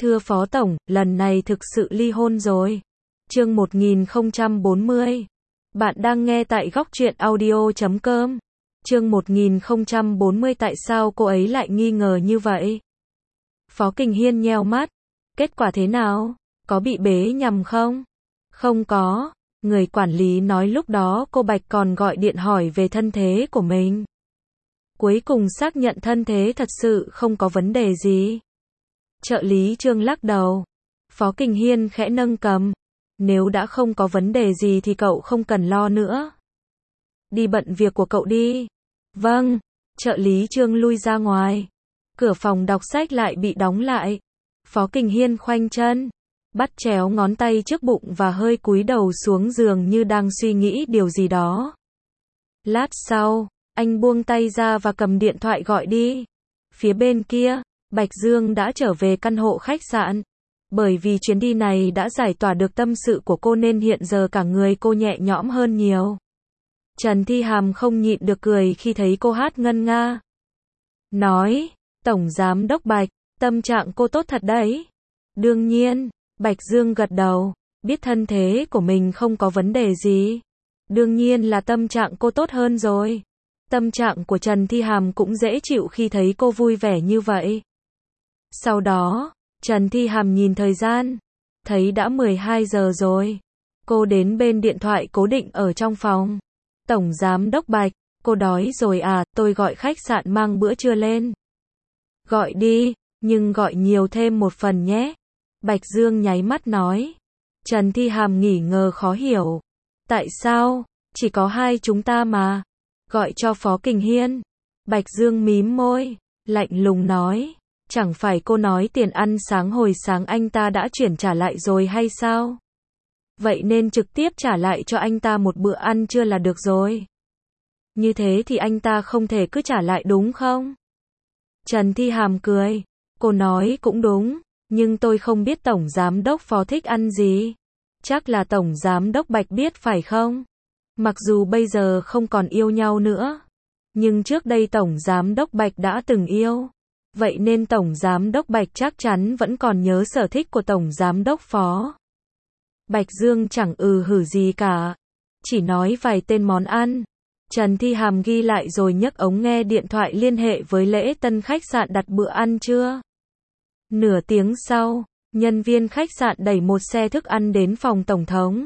Thưa Phó Tổng, lần này thực sự ly hôn rồi. Chương 1040. Bạn đang nghe tại goctruyện audio.com. Chương 1040. Tại sao cô ấy lại nghi ngờ như vậy? Phó Kình Hiên nheo mắt. Kết quả thế nào? Có bị bế nhầm không? Không có. Người quản lý nói lúc đó cô Bạch còn gọi điện hỏi về thân thế của mình. Cuối cùng xác nhận thân thế thật sự không có vấn đề gì. Trợ lý Trương lắc đầu. Phó Kình Hiên khẽ nâng cằm. Nếu đã không có vấn đề gì thì cậu không cần lo nữa. Đi bận việc của cậu đi. Vâng. Trợ lý Trương lui ra ngoài. Cửa phòng đọc sách lại bị đóng lại. Phó Kình Hiên khoanh chân, bắt chéo ngón tay trước bụng và hơi cúi đầu xuống giường như đang suy nghĩ điều gì đó. Lát sau, anh buông tay ra và cầm điện thoại gọi đi. Phía bên kia, Bạch Dương đã trở về căn hộ khách sạn. Bởi vì chuyến đi này đã giải tỏa được tâm sự của cô nên hiện giờ cả người cô nhẹ nhõm hơn nhiều. Trần Thi Hàm không nhịn được cười khi thấy cô hát ngân nga. Nói, Tổng Giám Đốc Bạch, tâm trạng cô tốt thật đấy. Đương nhiên, Bạch Dương gật đầu, biết thân thế của mình không có vấn đề gì. Đương nhiên là tâm trạng cô tốt hơn rồi. Tâm trạng của Trần Thi Hàm cũng dễ chịu khi thấy cô vui vẻ như vậy. Sau đó, Trần Thi Hàm nhìn thời gian, thấy đã 12 giờ rồi. Cô đến bên điện thoại cố định ở trong phòng. Tổng Giám Đốc Bạch, cô đói rồi à, tôi gọi khách sạn mang bữa trưa lên. Gọi đi, nhưng gọi nhiều thêm một phần nhé. Bạch Dương nháy mắt nói. Trần Thi Hàm nghỉ ngờ khó hiểu. Tại sao? Chỉ có hai chúng ta mà. Gọi cho Phó Kình Hiên. Bạch Dương mím môi, lạnh lùng nói. Chẳng phải cô nói tiền ăn sáng hồi sáng anh ta đã chuyển trả lại rồi hay sao? Vậy nên trực tiếp trả lại cho anh ta một bữa ăn trưa là được rồi. Như thế thì anh ta không thể cứ trả lại đúng không? Trần Thi Hàm cười. Cô nói cũng đúng, nhưng tôi không biết Tổng Giám Đốc Phó thích ăn gì. Chắc là Tổng Giám Đốc Bạch biết phải không? Mặc dù bây giờ không còn yêu nhau nữa, nhưng trước đây Tổng Giám Đốc Bạch đã từng yêu. Vậy nên Tổng Giám Đốc Bạch chắc chắn vẫn còn nhớ sở thích của Tổng Giám Đốc Phó. Bạch Dương chẳng hử gì cả, chỉ nói vài tên món ăn. Trần Thi Hàm ghi lại rồi nhấc ống nghe điện thoại liên hệ với Lễ Tân khách sạn đặt bữa ăn trưa. Nửa tiếng sau, nhân viên khách sạn đẩy một xe thức ăn đến phòng tổng thống.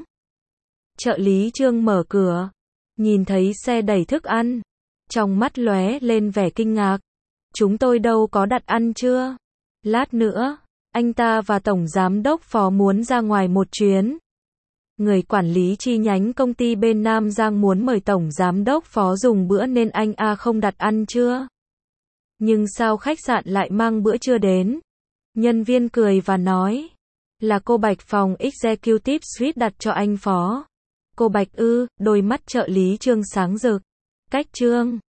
Trợ lý Trương mở cửa, nhìn thấy xe đẩy thức ăn, trong mắt lóe lên vẻ kinh ngạc. Chúng tôi đâu có đặt ăn trưa. Lát nữa, anh ta và Tổng Giám Đốc Phó muốn ra ngoài một chuyến. Người quản lý chi nhánh công ty bên Nam Giang muốn mời Tổng Giám Đốc Phó dùng bữa nên anh không đặt ăn trưa. Nhưng sao khách sạn lại mang bữa trưa đến? Nhân viên cười và nói. Là cô Bạch phòng Executive Suite đặt cho anh Phó. Cô Bạch ư? Đôi mắt trợ lý Trương sáng rực. Cách Trương,